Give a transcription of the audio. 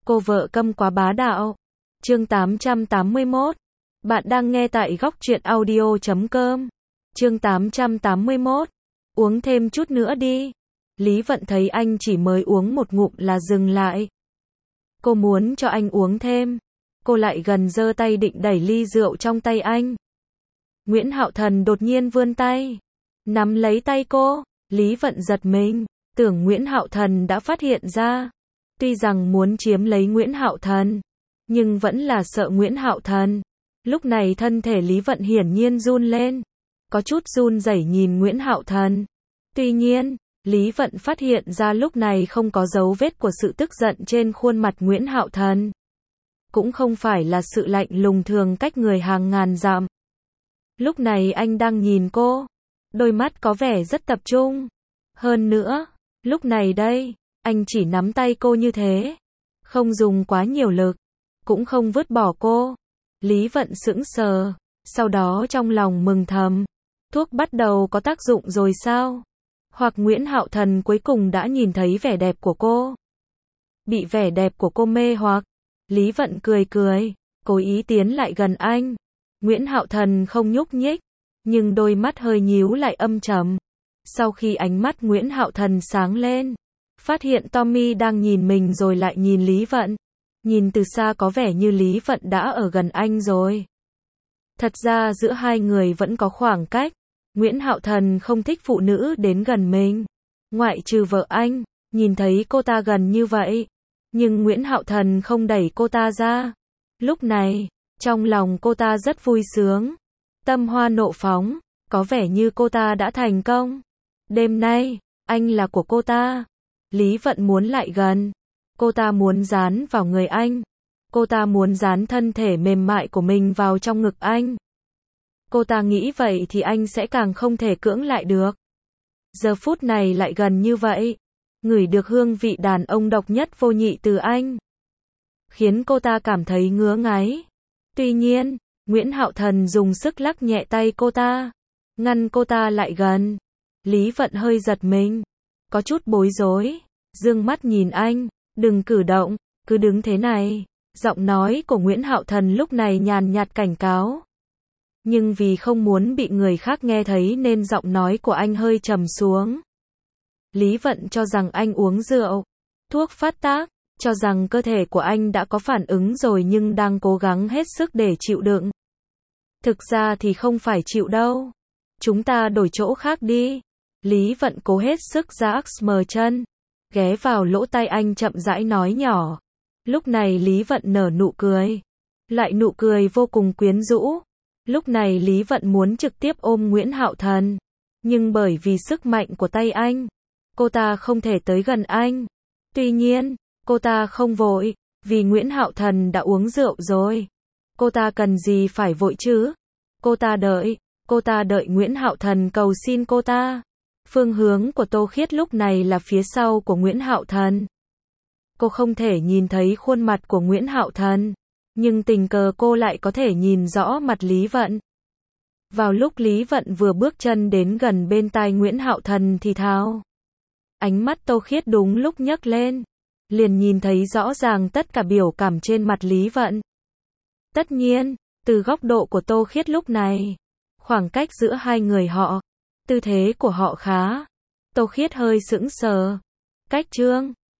Cô vợ câm quá bá đạo. Chương 881. Bạn đang nghe tại góc truyện audio.com. Chương 881. Uống thêm chút nữa đi. Lý Vận thấy anh chỉ mới uống một ngụm là dừng lại. Cô muốn cho anh uống thêm. Cô lại gần giơ tay định đẩy ly rượu trong tay anh. Nguyễn Hạo Thần đột nhiên vươn tay, nắm lấy tay cô. Lý Vận giật mình, tưởng Nguyễn Hạo Thần đã phát hiện ra. Tuy rằng muốn chiếm lấy Nguyễn Hạo Thần, nhưng vẫn là sợ Nguyễn Hạo Thần. Lúc này thân thể Lý Vận hiển nhiên run lên, có chút run rẩy nhìn Nguyễn Hạo Thần. Tuy nhiên, Lý Vận phát hiện ra lúc này không có dấu vết của sự tức giận trên khuôn mặt Nguyễn Hạo Thần. Cũng không phải là sự lạnh lùng thường cách người hàng ngàn dặm. Lúc này anh đang nhìn cô, đôi mắt có vẻ rất tập trung. Hơn nữa, lúc này đây, anh chỉ nắm tay cô như thế, không dùng quá nhiều lực, cũng không vứt bỏ cô. Lý Vận sững sờ, sau đó trong lòng mừng thầm, thuốc bắt đầu có tác dụng rồi sao? Hoặc Nguyễn Hạo Thần cuối cùng đã nhìn thấy vẻ đẹp của cô. Bị vẻ đẹp của cô mê hoặc, Lý Vận cười cười, cố ý tiến lại gần anh. Nguyễn Hạo Thần không nhúc nhích, nhưng đôi mắt hơi nhíu lại âm trầm. Sau khi ánh mắt Nguyễn Hạo Thần sáng lên, phát hiện Tommy đang nhìn mình rồi lại nhìn Lý Vận. Nhìn từ xa có vẻ như Lý Vận đã ở gần anh rồi. Thật ra giữa hai người vẫn có khoảng cách. Nguyễn Hạo Thần không thích phụ nữ đến gần mình, ngoại trừ vợ anh. Nhìn thấy cô ta gần như vậy, nhưng Nguyễn Hạo Thần không đẩy cô ta ra. Lúc này, trong lòng cô ta rất vui sướng, tâm hoa nộ phóng, có vẻ như cô ta đã thành công. Đêm nay, anh là của cô ta. Lý Vận muốn lại gần. Cô ta muốn dán vào người anh. Cô ta muốn dán thân thể mềm mại của mình vào trong ngực anh. Cô ta nghĩ vậy thì anh sẽ càng không thể cưỡng lại được. Giờ phút này lại gần như vậy, ngửi được hương vị đàn ông độc nhất vô nhị từ anh, khiến cô ta cảm thấy ngứa ngáy. Tuy nhiên, Nguyễn Hạo Thần dùng sức lắc nhẹ tay cô ta, ngăn cô ta lại gần. Lý Vận hơi giật mình, có chút bối rối, dương mắt nhìn anh, đừng cử động, cứ đứng thế này. Giọng nói của Nguyễn Hạo Thần lúc này nhàn nhạt cảnh cáo. Nhưng vì không muốn bị người khác nghe thấy nên giọng nói của anh hơi trầm xuống. Lý Vận cho rằng anh uống rượu, thuốc phát tác, cho rằng cơ thể của anh đã có phản ứng rồi nhưng đang cố gắng hết sức để chịu đựng. Thực ra thì không phải chịu đâu. Chúng ta đổi chỗ khác đi. Lý Vận cố hết sức ra mờ chân, ghé vào lỗ tai anh chậm rãi nói nhỏ. Lúc này Lý Vận nở nụ cười, lại nụ cười vô cùng quyến rũ. Lúc này Lý Vận muốn trực tiếp ôm Nguyễn Hạo Thần, nhưng bởi vì sức mạnh của tay anh, cô ta không thể tới gần anh. Tuy nhiên, cô ta không vội, vì Nguyễn Hạo Thần đã uống rượu rồi. Cô ta cần gì phải vội chứ? Cô ta đợi Nguyễn Hạo Thần cầu xin cô ta. Phương hướng của Tô Khiết lúc này là phía sau của Nguyễn Hạo Thần. Cô không thể nhìn thấy khuôn mặt của Nguyễn Hạo Thần, nhưng tình cờ cô lại có thể nhìn rõ mặt Lý Vận. Vào lúc Lý Vận vừa bước chân đến gần bên tai Nguyễn Hạo Thần thì thào. Ánh mắt Tô Khiết đúng lúc nhấc lên, liền nhìn thấy rõ ràng tất cả biểu cảm trên mặt Lý Vận. Tất nhiên, từ góc độ của Tô Khiết lúc này, khoảng cách giữa hai người họ, tư thế của họ khá. Tô Khiết hơi sững sờ. Cách Trương,